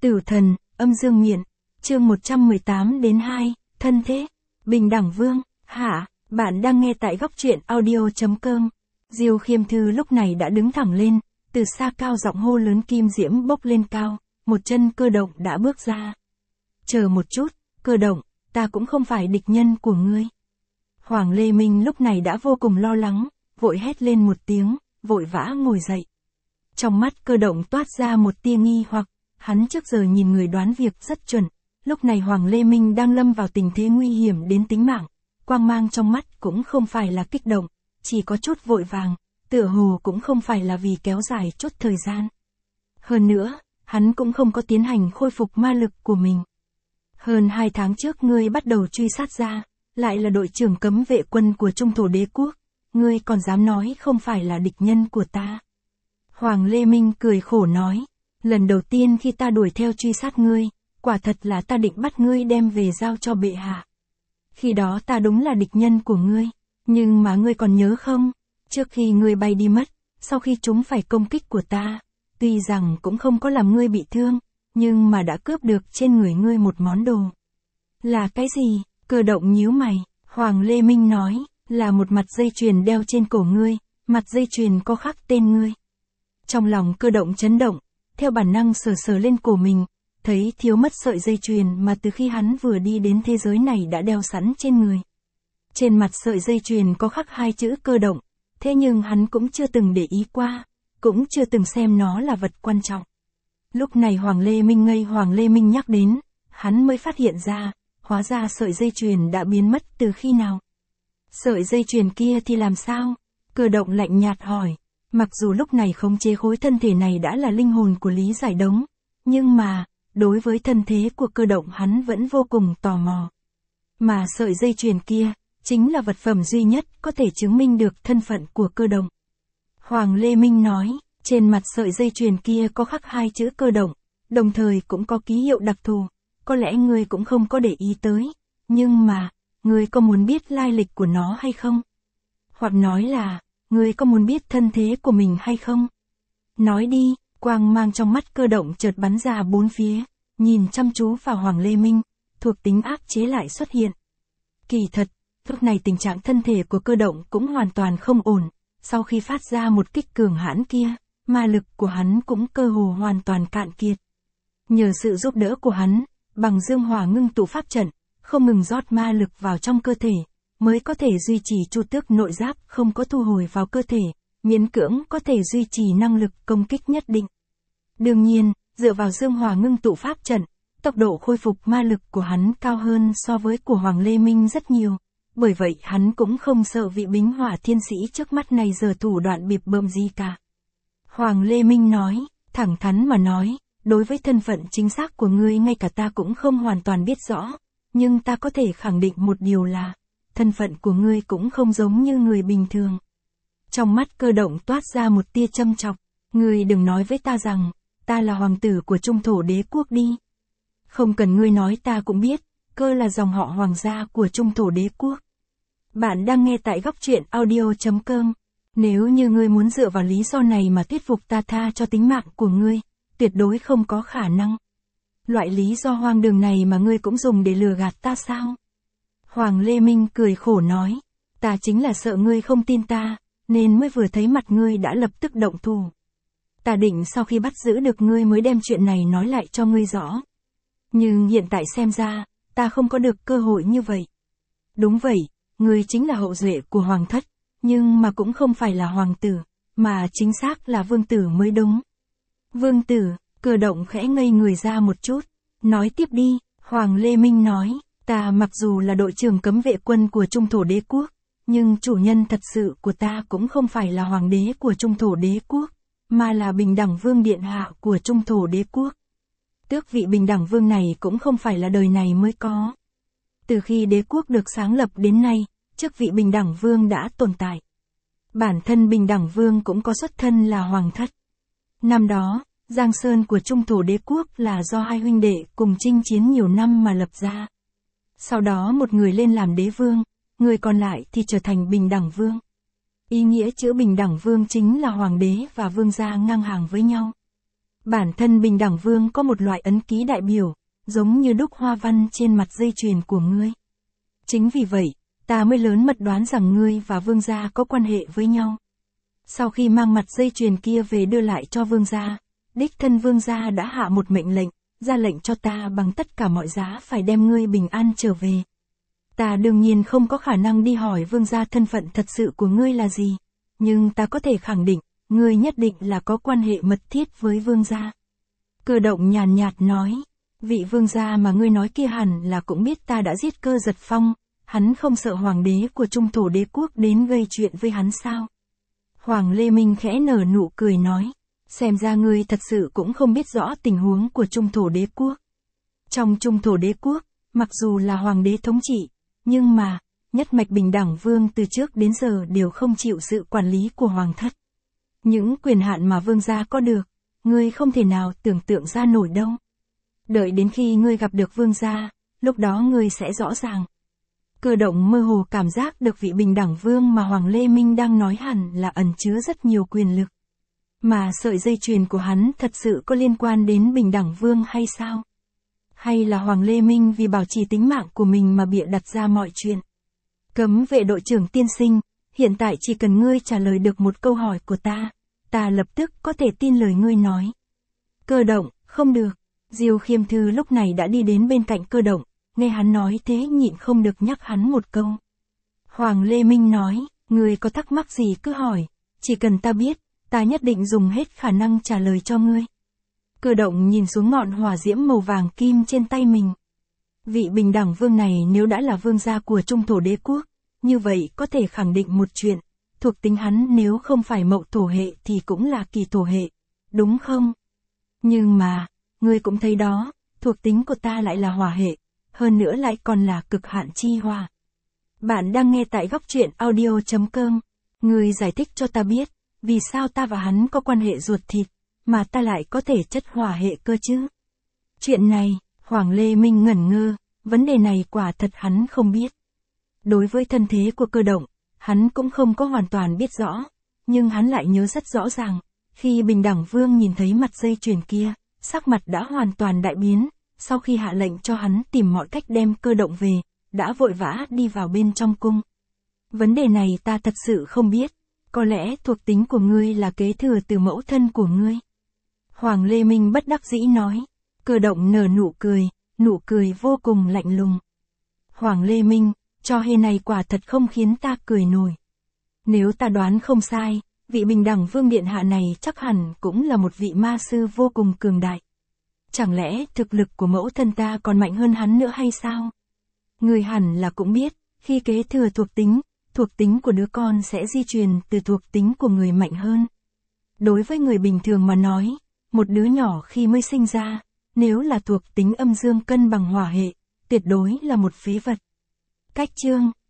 Tử thần, âm dương miện, chương 118-2, thân thế, bình đẳng vương, hạ, bạn đang nghe tại góc truyện audio.com. Diêu Khiêm Thư lúc này đã đứng thẳng lên, từ xa cao giọng hô lớn, kim diễm bốc lên cao, một chân Cơ Động đã bước ra. Chờ một chút, Cơ Động, ta cũng không phải địch nhân của ngươi. Hoàng Lê Minh lúc này đã vô cùng lo lắng, vội hét lên một tiếng, vội vã ngồi dậy. Trong mắt Cơ Động toát ra một tia nghi hoặc, hắn trước giờ nhìn người đoán việc rất chuẩn, lúc này Hoàng Lê Minh đang lâm vào tình thế nguy hiểm đến tính mạng, quang mang trong mắt cũng không phải là kích động, chỉ có chút vội vàng, tựa hồ cũng không phải là vì kéo dài chút thời gian. Hơn nữa, hắn cũng không có tiến hành khôi phục ma lực của mình. Hơn 2 tháng trước ngươi bắt đầu truy sát ra, lại là đội trưởng cấm vệ quân của Trung Thổ Đế Quốc, ngươi còn dám nói không phải là địch nhân của ta. Hoàng Lê Minh cười khổ nói, lần đầu tiên khi ta đuổi theo truy sát ngươi, quả thật là ta định bắt ngươi đem về giao cho bệ hạ. Khi đó ta đúng là địch nhân của ngươi, nhưng mà ngươi còn nhớ không, trước khi ngươi bay đi mất, sau khi chúng phải công kích của ta, tuy rằng cũng không có làm ngươi bị thương, nhưng mà đã cướp được trên người ngươi một món đồ. Là cái gì? Cơ Động nhíu mày, Hoàng Lê Minh nói, là một mặt dây chuyền đeo trên cổ ngươi, mặt dây chuyền có khắc tên ngươi. Trong lòng Cơ Động chấn động, theo bản năng sờ sờ lên cổ mình, thấy thiếu mất sợi dây chuyền mà từ khi hắn vừa đi đến thế giới này đã đeo sẵn trên người. Trên mặt sợi dây chuyền có khắc 2 chữ Cơ Động, thế nhưng hắn cũng chưa từng để ý qua, cũng chưa từng xem nó là vật quan trọng. Lúc này Hoàng Lê Minh nhắc đến, hắn mới phát hiện ra, hóa ra sợi dây chuyền đã biến mất từ khi nào. Sợi dây chuyền kia thì làm sao? Cơ Động lạnh nhạt hỏi. Mặc dù lúc này khống chế khối thân thể này đã là linh hồn của Lý Giải Đống, nhưng mà, đối với thân thế của Cơ Động hắn vẫn vô cùng tò mò. Mà sợi dây chuyền kia, chính là vật phẩm duy nhất có thể chứng minh được thân phận của Cơ Động. Hoàng Lê Minh nói, trên mặt sợi dây chuyền kia có khắc 2 chữ Cơ Động, đồng thời cũng có ký hiệu đặc thù, có lẽ ngươi cũng không có để ý tới, nhưng mà, ngươi có muốn biết lai lịch của nó hay không? Hoặc nói là, ngươi có muốn biết thân thế của mình hay không? Nói đi, quang mang trong mắt Cơ Động chợt bắn ra bốn phía, nhìn chăm chú vào Hoàng Lê Minh, thuộc tính áp chế lại xuất hiện. Kỳ thật, lúc này tình trạng thân thể của Cơ Động cũng hoàn toàn không ổn, sau khi phát ra một kích cường hãn kia, ma lực của hắn cũng cơ hồ hoàn toàn cạn kiệt. Nhờ sự giúp đỡ của hắn, bằng dương hỏa ngưng tụ pháp trận, không ngừng rót ma lực vào trong cơ thể, mới có thể duy trì chu tước nội giáp không có thu hồi vào cơ thể, miễn cưỡng có thể duy trì năng lực công kích nhất định. Đương nhiên, dựa vào dương hỏa ngưng tụ pháp trận, tốc độ khôi phục ma lực của hắn cao hơn so với của Hoàng Lê Minh rất nhiều, bởi vậy hắn cũng không sợ vị bính hỏa thiên sĩ trước mắt này giờ thủ đoạn bịp bợm gì cả. Hoàng Lê Minh nói, thẳng thắn mà nói, đối với thân phận chính xác của ngươi ngay cả ta cũng không hoàn toàn biết rõ, nhưng ta có thể khẳng định một điều là, thân phận của ngươi cũng không giống như người bình thường. Trong mắt Cơ Động toát ra một tia châm chọc, ngươi đừng nói với ta rằng, ta là hoàng tử của Trung Thổ Đế Quốc đi. Không cần ngươi nói ta cũng biết, Cơ là dòng họ hoàng gia của Trung Thổ Đế Quốc. Bạn đang nghe tại góc truyện audio.com. Nếu như ngươi muốn dựa vào lý do này mà thuyết phục ta tha cho tính mạng của ngươi, tuyệt đối không có khả năng. Loại lý do hoang đường này mà ngươi cũng dùng để lừa gạt ta sao? Hoàng Lê Minh cười khổ nói, ta chính là sợ ngươi không tin ta, nên mới vừa thấy mặt ngươi đã lập tức động thủ. Ta định sau khi bắt giữ được ngươi mới đem chuyện này nói lại cho ngươi rõ. Nhưng hiện tại xem ra, ta không có được cơ hội như vậy. Đúng vậy, ngươi chính là hậu duệ của hoàng thất, nhưng mà cũng không phải là hoàng tử, mà chính xác là vương tử mới đúng. Vương tử, Cơ Động khẽ ngây người ra một chút, nói tiếp đi, Hoàng Lê Minh nói, ta mặc dù là đội trưởng cấm vệ quân của Trung Thổ Đế Quốc, nhưng chủ nhân thật sự của ta cũng không phải là hoàng đế của Trung Thổ Đế Quốc, mà là bình đẳng vương điện hạ của Trung Thổ Đế Quốc. Tước vị bình đẳng vương này cũng không phải là đời này mới có. Từ khi đế quốc được sáng lập đến nay, chức vị bình đẳng vương đã tồn tại. Bản thân bình đẳng vương cũng có xuất thân là hoàng thất. Năm đó, Giang Sơn của Trung Thổ Đế Quốc là do 2 huynh đệ cùng chinh chiến nhiều năm mà lập ra. Sau đó một người lên làm đế vương, người còn lại thì trở thành bình đẳng vương. Ý nghĩa chữ bình đẳng vương chính là hoàng đế và vương gia ngang hàng với nhau. Bản thân Bình Đẳng Vương có một loại ấn ký đại biểu, giống như đúc hoa văn trên mặt dây chuyền của ngươi. Chính vì vậy, ta mới lớn mật đoán rằng ngươi và vương gia có quan hệ với nhau. Sau khi mang mặt dây chuyền kia về đưa lại cho vương gia, đích thân vương gia đã hạ một mệnh lệnh, ra lệnh cho ta bằng tất cả mọi giá phải đem ngươi bình an trở về. Ta đương nhiên không có khả năng đi hỏi vương gia thân phận thật sự của ngươi là gì, nhưng ta có thể khẳng định, ngươi nhất định là có quan hệ mật thiết với vương gia. Cơ động nhàn nhạt nói, vị vương gia mà ngươi nói kia hẳn là cũng biết ta đã giết Cơ Giật Phong, hắn không sợ hoàng đế của Trung Thổ Đế quốc đến gây chuyện với hắn sao? Hoàng Lê Minh khẽ nở nụ cười nói, xem ra ngươi thật sự cũng không biết rõ tình huống của Trung Thổ Đế quốc. Trong Trung Thổ Đế quốc, mặc dù là hoàng đế thống trị, nhưng mà, nhất mạch Bình Đẳng Vương từ trước đến giờ đều không chịu sự quản lý của hoàng thất. Những quyền hạn mà vương gia có được, ngươi không thể nào tưởng tượng ra nổi đâu. Đợi đến khi ngươi gặp được vương gia, lúc đó ngươi sẽ rõ ràng. Cơ động mơ hồ cảm giác được vị Bình Đẳng Vương mà Hoàng Lê Minh đang nói hẳn là ẩn chứa rất nhiều quyền lực. Mà sợi dây chuyền của hắn thật sự có liên quan đến Bình Đẳng Vương hay sao? Hay là Hoàng Lê Minh vì bảo trì tính mạng của mình mà bịa đặt ra mọi chuyện? Cấm vệ đội trưởng tiên sinh, hiện tại chỉ cần ngươi trả lời được một câu hỏi của ta lập tức có thể tin lời ngươi nói. Cơ động, không được. Diêu Khiêm Thư lúc này đã đi đến bên cạnh Cơ động, nghe hắn nói thế nhịn không được nhắc hắn một câu. Hoàng Lê Minh nói, ngươi có thắc mắc gì cứ hỏi, chỉ cần ta biết, ta nhất định dùng hết khả năng trả lời cho ngươi. Cơ động nhìn xuống ngọn hỏa diễm màu vàng kim trên tay mình. Vị Bình Đẳng Vương này nếu đã là vương gia của Trung Thổ Đế quốc, như vậy có thể khẳng định một chuyện, thuộc tính hắn nếu không phải Mậu Thổ hệ thì cũng là Kỳ Thổ hệ, đúng không? Nhưng mà, ngươi cũng thấy đó, thuộc tính của ta lại là hỏa hệ, hơn nữa lại còn là cực hạn chi hỏa. Bạn đang nghe tại góc truyện audio.com, ngươi giải thích cho ta biết, vì sao ta và hắn có quan hệ ruột thịt, mà ta lại có thể chất hỏa hệ cơ chứ? Chuyện này, Hoàng Lê Minh ngẩn ngơ, vấn đề này quả thật hắn không biết. Đối với thân thế của Cơ động, hắn cũng không có hoàn toàn biết rõ, nhưng hắn lại nhớ rất rõ ràng, khi Bình Đẳng Vương nhìn thấy mặt dây chuyền kia, sắc mặt đã hoàn toàn đại biến, sau khi hạ lệnh cho hắn tìm mọi cách đem Cơ động về, đã vội vã đi vào bên trong cung. Vấn đề này ta thật sự không biết, có lẽ thuộc tính của ngươi là kế thừa từ mẫu thân của ngươi. Hoàng Lê Minh bất đắc dĩ nói. Cơ động nở nụ cười vô cùng lạnh lùng. Hoàng Lê Minh, trò hề này quả thật không khiến ta cười nổi. Nếu ta đoán không sai, vị Bình Đẳng Vương điện hạ này chắc hẳn cũng là một vị ma sư vô cùng cường đại. Chẳng lẽ thực lực của mẫu thân ta còn mạnh hơn hắn nữa hay sao? Người hẳn là cũng biết, khi kế thừa thuộc tính của đứa con sẽ di truyền từ thuộc tính của người mạnh hơn. Đối với người bình thường mà nói, một đứa nhỏ khi mới sinh ra, nếu là thuộc tính âm dương cân bằng hỏa hệ, tuyệt đối là một phế vật. Cách chương